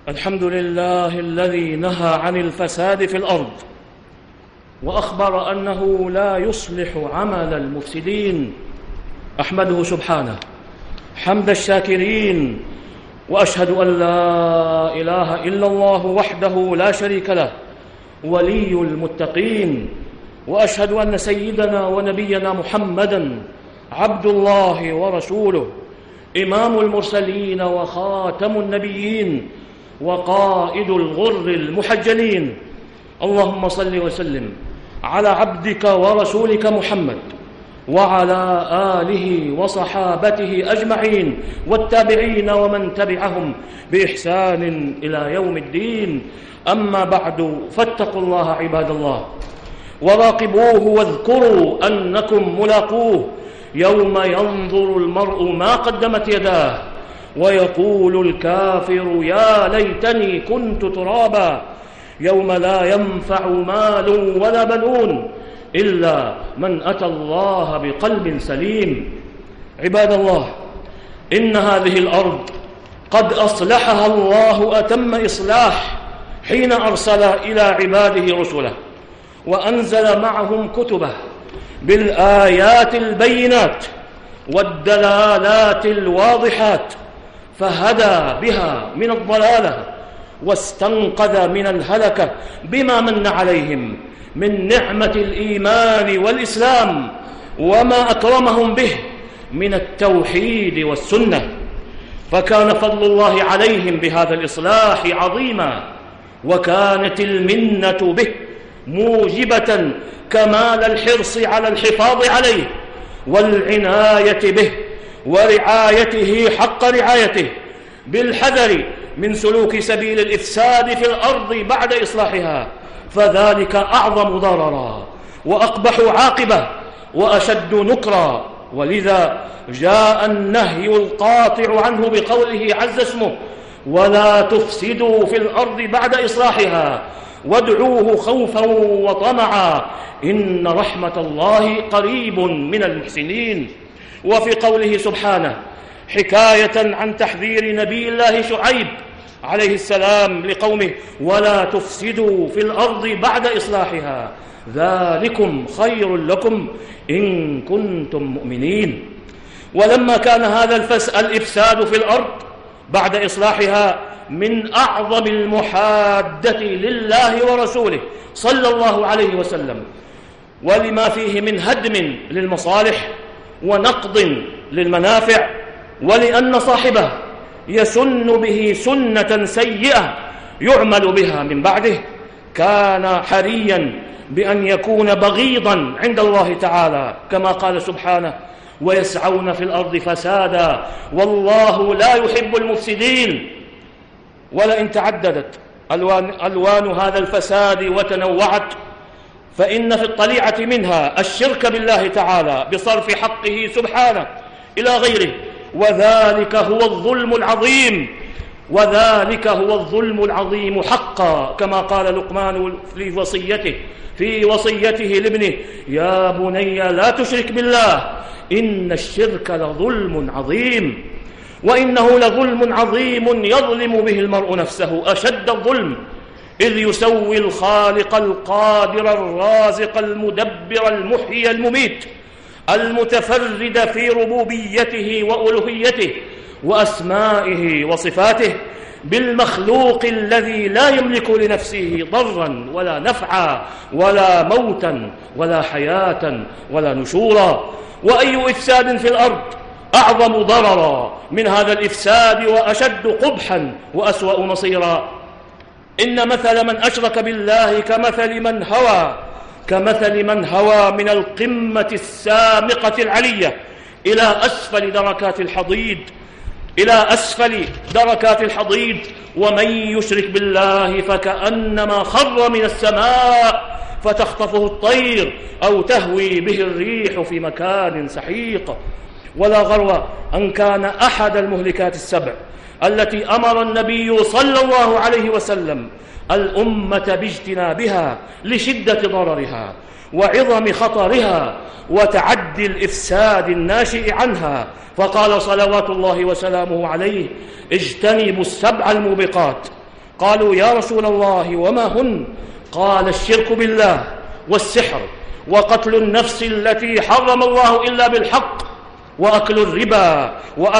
الحمد لله الذي نهى عن الفساد في الأرض وأخبر أنه لا يصلح عمل المفسدين. أحمده سبحانه حمد الشاكرين، وأشهد أن لا إله إلا الله وحده لا شريك له ولي المتقين، وأشهد أن سيدنا ونبينا محمدًا عبد الله ورسوله، إمام المرسلين وخاتم النبيين وقائد الغر المحجلين. اللهم صل وسلم على عبدك ورسولك محمد وعلى آله وصحابته أجمعين والتابعين ومن تبعهم بإحسان إلى يوم الدين. أما بعد، فاتقوا الله عباد الله وراقبوه واذكروا أنكم ملاقوه يوم ينظر المرء ما قدمت يداه ويقول الكافر يا ليتني كنت ترابا، يوم لا ينفع مال ولا بنون إلا من أتى الله بقلب سليم. عباد الله، إن هذه الأرض قد أصلحها الله أتم إصلاح حين أرسل إلى عباده رسله وأنزل معهم كتبه بالآيات البينات والدلالات الواضحات، فهدى بها من الضلالة واستنقذ من الهلكة بما من عليهم من نعمة الإيمان والإسلام وما أكرمهم به من التوحيد والسنة. فكان فضل الله عليهم بهذا الإصلاح عظيما، وكانت المنة به موجبة كمال الحرص على الحفاظ عليه والعناية به ورعايته حق رعايته، بالحذر من سلوك سبيل الإفساد في الأرض بعد إصلاحها، فذلك أعظم ضررا وأقبح عاقبة وأشد نكرا. ولذا جاء النهي القاطع عنه بقوله عز اسمه ولا تفسدوا في الأرض بعد إصلاحها وادعوه خوفا وطمعا إن رحمة الله قريب من المحسنين. وفي قوله سبحانه حكاية عن تحذير نبي الله شعيب عليه السلام لقومه ولا تفسدوا في الأرض بعد إصلاحها ذلكم خير لكم إن كنتم مؤمنين. ولما كان هذا الإفساد في الأرض بعد إصلاحها من أعظم المحادة لله ورسوله صلى الله عليه وسلم، ولما فيه من هدم للمصالح ونقض للمنافع، ولأن صاحبه يسن به سنة سيئة يعمل بها من بعده، كان حريا بأن يكون بغيضا عند الله تعالى، كما قال سبحانه ويسعون في الأرض فسادا والله لا يحب المفسدين. ولئن تعددت ألوان هذا الفساد وتنوعت، فإن في الطليعة منها الشرك بالله تعالى بصرف حقه سبحانه إلى غيره، وذلك هو الظلم العظيم حقا، كما قال لقمان في وصيته لابنه يا بني لا تشرك بالله إن الشرك لظلم عظيم. وإنه لظلم عظيم يظلم به المرء نفسه أشد الظلم، إذ يسوي الخالق القادر الرازق المدبر المحيي المميت المتفرد في ربوبيته وألوهيته وأسمائه وصفاته بالمخلوق الذي لا يملك لنفسه ضرا ولا نفعا ولا موتا ولا حياة ولا نشورا. وأي إفساد في الأرض أعظم ضررا من هذا الإفساد وأشد قبحا وأسوأ مصيرا. إن مثل من أشرك بالله كمثل من هوى من القمة السامقة العلية إلى أسفل دركات الحضيض ومن يشرك بالله فكأنما خر من السماء فتخطفه الطير أو تهوي به الريح في مكان سحيق. ولا غرو أن كان أحد المهلكات السبع التي أمر النبي صلى الله عليه وسلم الأمة باجتنابها لشدة ضررها وعظم خطرها وتعدي الإفساد الناشئ عنها، فقال صلوات الله وسلامه عليه اجتنبوا السبع الموبقات قالوا يا رسول الله وما هن؟ قال الشرك بالله والسحر وقتل النفس التي حرم الله إلا بالحق وأكل الربا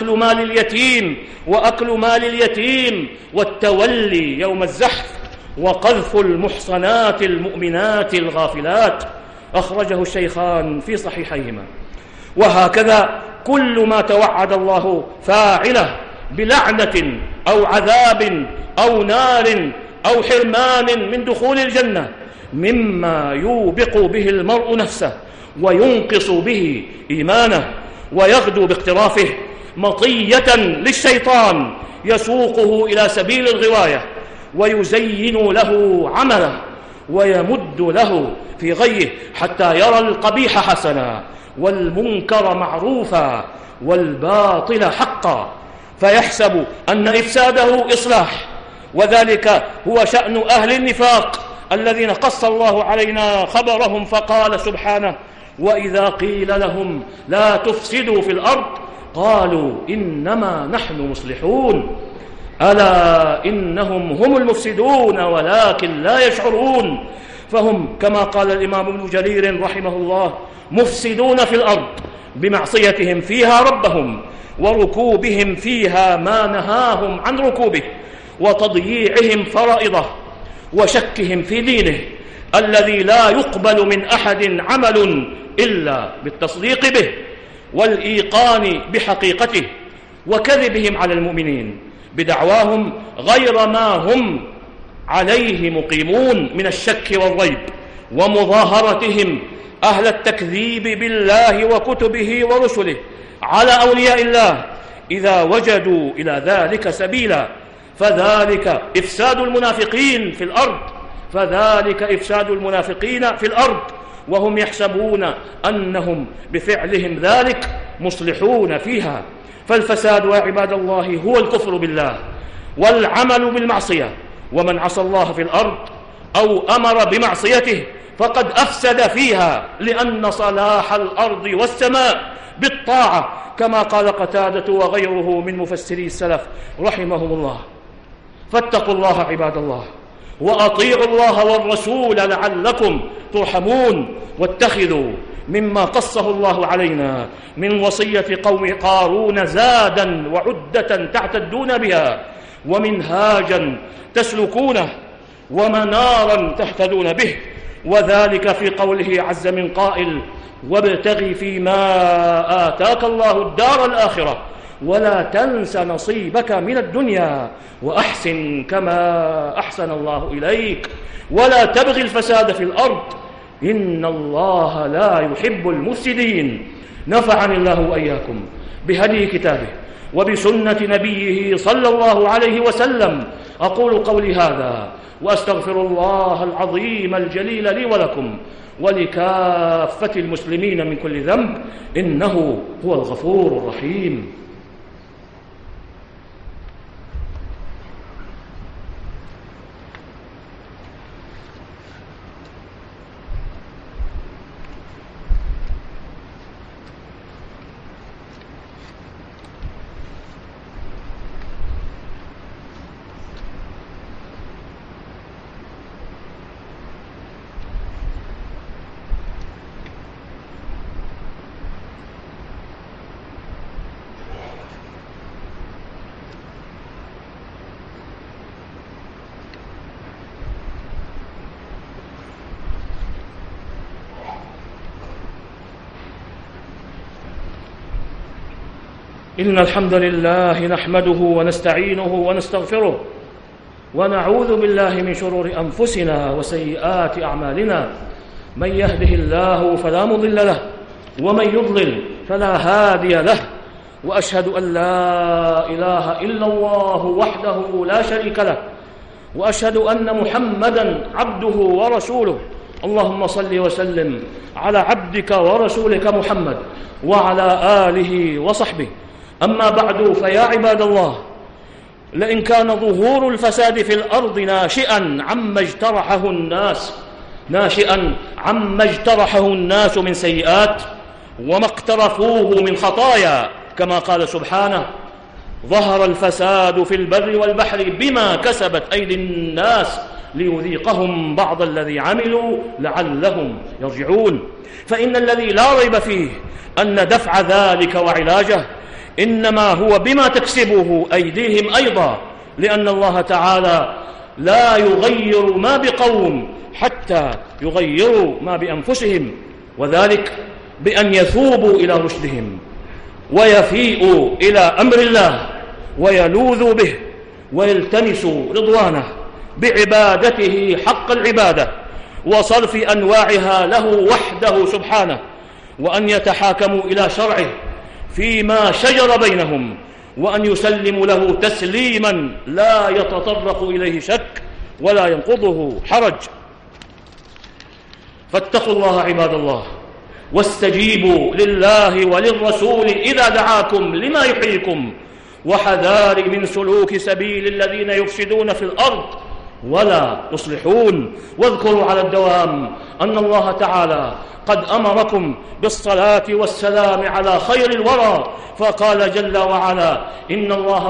وأكل مال اليتيم والتولي يوم الزحف وقذف المحصنات المؤمنات الغافلات. أخرجه الشيخان في صحيحيهما. وهكذا كل ما توعد الله فاعله بلعنة أو عذاب أو نار أو حرمان من دخول الجنة مما يوبق به المرء نفسه وينقص به إيمانه ويغدو باقترافه مطية للشيطان يسوقه إلى سبيل الغواية ويزين له عمله ويمد له في غيه حتى يرى القبيح حسنا والمنكر معروفا والباطل حقا، فيحسب أن إفساده إصلاح. وذلك هو شأن أهل النفاق الذين قص الله علينا خبرهم فقال سبحانه: وإذا قيل لهم لا تفسدوا في الأرض قالوا إنما نحن مصلحون ألا إنهم هم المفسدون ولكن لا يشعرون. فهم كما قال الإمام ابن جرير رحمه الله مفسدون في الأرض بمعصيتهم فيها ربهم وركوبهم فيها ما نهاهم عن ركوبه وتضييعهم فرائضه وشكهم في دينه الذي لا يقبل من أحد عمل إلا بالتصديق به والإيقان بحقيقته وكذبهم على المؤمنين بدعواهم غير ما هم عليه مقيمون من الشك والريب ومظاهرتهم أهل التكذيب بالله وكتبه ورسله على أولياء الله إذا وجدوا إلى ذلك سبيلا، فذلك إفساد المنافقين في الأرض وهم يحسبون أنهم بفعلهم ذلك مصلحون فيها. فالفساد يا عباد الله هو الكفر بالله والعمل بالمعصية، ومن عصى الله في الأرض أو أمر بمعصيته فقد أفسد فيها، لأن صلاح الأرض والسماء بالطاعة كما قال قتادة وغيره من مفسري السلف رحمهم الله. فاتقوا الله عباد الله وأطيعوا الله والرسول لعلكم ترحمون، واتخذوا مما قصه الله علينا من وصية قوم قارون زادا وعدة تعتدون بها ومنهاجا تسلكونه ومنارا تهتدون به، وذلك في قوله عز من قائل: وابتغ فيما آتاك الله الدار الآخرة ولا تنس نصيبك من الدنيا وأحسن كما أحسن الله إليك ولا تبغ الفساد في الأرض إن الله لا يحب المفسدين. نفعني الله وإياكم بهدي كتابه وبسنة نبيه صلى الله عليه وسلم. أقول قولي هذا وأستغفر الله العظيم الجليل لي ولكم ولكافة المسلمين من كل ذنب إنه هو الغفور الرحيم. إن الحمد لله نحمده ونستعينه ونستغفره ونعوذ بالله من شرور أنفسنا وسيئات أعمالنا. من يهده الله فلا مضل له ومن يضلل فلا هادي له، وأشهد أن لا إله إلا الله وحده لا شريك له، وأشهد أن محمدًا عبده ورسوله. اللهم صل وسلم على عبدك ورسولك محمد وعلى آله وصحبه. أما بعد، فيا عباد الله، لئن كان ظهور الفساد في الأرض ناشئا عما اجترحه الناس من سيئات وما اقترفوه من خطايا، كما قال سبحانه: ظهر الفساد في البر والبحر بما كسبت أيدي الناس ليذيقهم بعض الذي عملوا لعلهم يرجعون. فإن الذي لا ريب فيه أن دفع ذلك وعلاجه إنما هو بما تكسبه أيديهم أيضا، لأن الله تعالى لا يغير ما بقوم حتى يغيروا ما بأنفسهم، وذلك بأن يثوبوا إلى رشدهم ويفيئوا إلى أمر الله ويلوذوا به ويلتمسوا رضوانه بعبادته حق العبادة وصرف أنواعها له وحده سبحانه، وأن يتحاكموا إلى شرعه فيما شجر بينهم، وأن يسلموا له تسليما لا يتطرق إليه شك ولا ينقضه حرج. فاتقوا الله عباد الله، واستجيبوا لله وللرسول إذا دعاكم لما يحييكم، وحذار من سلوك سبيل الذين يفسدون في الأرض ولا يصلحون. واذكروا على الدوام أن الله تعالى قد أمركم بالصلاة والسلام على خير الورى، فقال جل وعلا: إن الله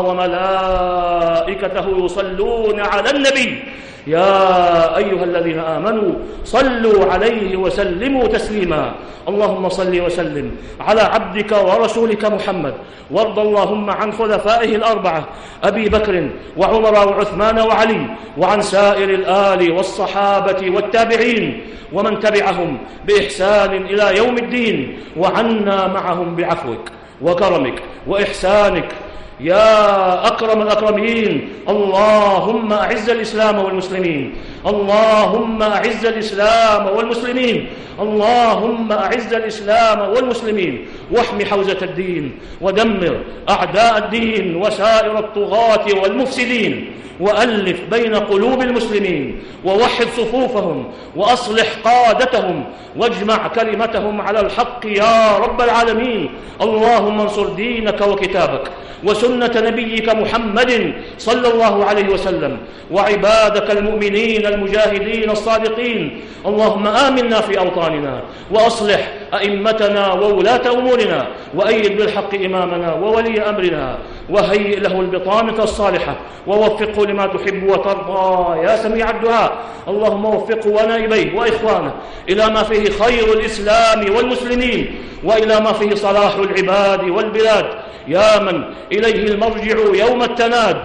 وملائكته يصلون على النبي يا أيها الذين آمنوا صلوا عليه وسلموا تسليما. اللهم صل وسلم على عبدك ورسولك محمد، وارض اللهم عن خلفائه الأربعة أبي بكر وعمر وعثمان وعلي، وعن سائر الآل والصحابة والتابعين ومن تبعهم بإحسان إلى يوم الدين، وعنا معهم بعفوك وكرمك وإحسانك يا أكرم الأكرمين. اللهم أعز الإسلام والمسلمين، اللهم أعز الإسلام والمسلمين، اللهم أعز الإسلام والمسلمين، واحم حوزة الدين، ودمر أعداء الدين وسائر الطغاة والمفسدين، وألف بين قلوب المسلمين، ووحد صفوفهم، وأصلح قادتهم، واجمع كلمتهم على الحق يا رب العالمين. اللهم انصر دينك وكتابك وسنة نبيك محمد صلى الله عليه وسلم، وعبادك المؤمنين المجاهدين الصادقين. اللهم آمنا في أوطاننا، وأصلح أئمتنا وولاة أمورنا، وأيد بالحق إمامنا وولي أمرنا، وهيئ له البطانة الصالحة، ووفقه لما تحب وترضى يا سميع الدعاء. اللهم وفقه ونائبيه وإخوانه إلى ما فيه خير الإسلام والمسلمين، وإلى ما فيه صلاح العباد والبلاد، يا من إليه المرجع يوم التناد.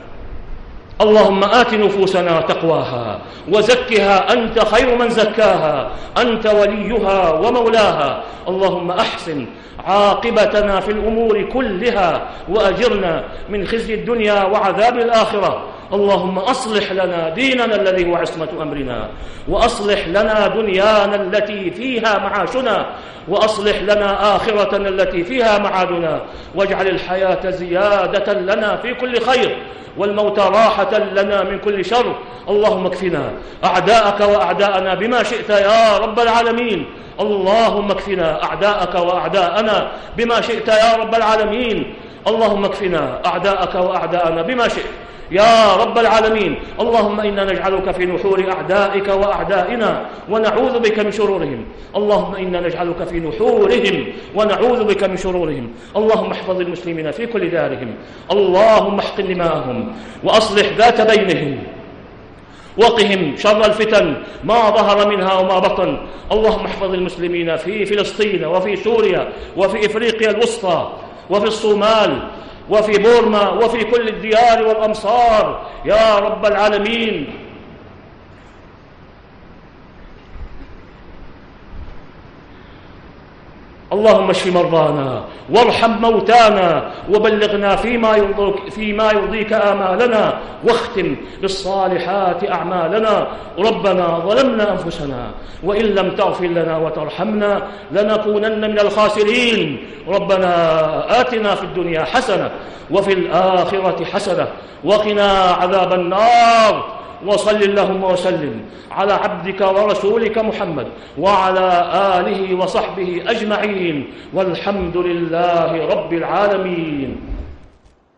اللهم آت نفوسنا تقواها وزكها أنت خير من زكاها، أنت وليها ومولاها. اللهم أحسن عاقبتنا في الأمور كلها، وأجرنا من خزي الدنيا وعذاب الآخرة. اللهم أصلح لنا ديننا الذي هو عصمة أمرنا، وأصلح لنا دنيانا التي فيها معاشنا، وأصلح لنا آخرتنا التي فيها معادنا، واجعل الحياة زيادة لنا في كل خير، والموت راحة لنا من كل شر. اللهم اكفنا أعداءك وأعداءنا بما شئت يا رب العالمين. اللهم اكفنا أعداءك وأعداءنا بما شئت يا رب العالمين. اللهم اكفنا أعداءك وأعداءنا بما شئت يا رب العالمين. اللهم إنا نجعلك في نحور أعدائك وأعدائنا ونعوذ بك من شرورهم. اللهم إنا نجعلك في نحورهم ونعوذ بك من شرورهم. اللهم احفظ المسلمين في كل دارهم، اللهم احقن دماءهم وأصلح ذات بينهم، وقهم شر الفتن ما ظهر منها وما بطن. اللهم احفظ المسلمين في فلسطين وفي سوريا وفي إفريقيا الوسطى وفي الصومال وفي بورما وفي كل الديار والأمصار يا رب العالمين. اللهم اشف مرضانا وارحم موتانا، وبلغنا فيما يرضيك آمالنا، واختم بالصالحات أعمالنا. ربنا ظلمنا أنفسنا وإن لم تغفر لنا وترحمنا لنكونن من الخاسرين. ربنا آتنا في الدنيا حسنة وفي الآخرة حسنة وقنا عذاب النار. وصل اللهم وسلم على عبدك ورسولك محمد وعلى آله وصحبه أجمعين، والحمد لله رب العالمين.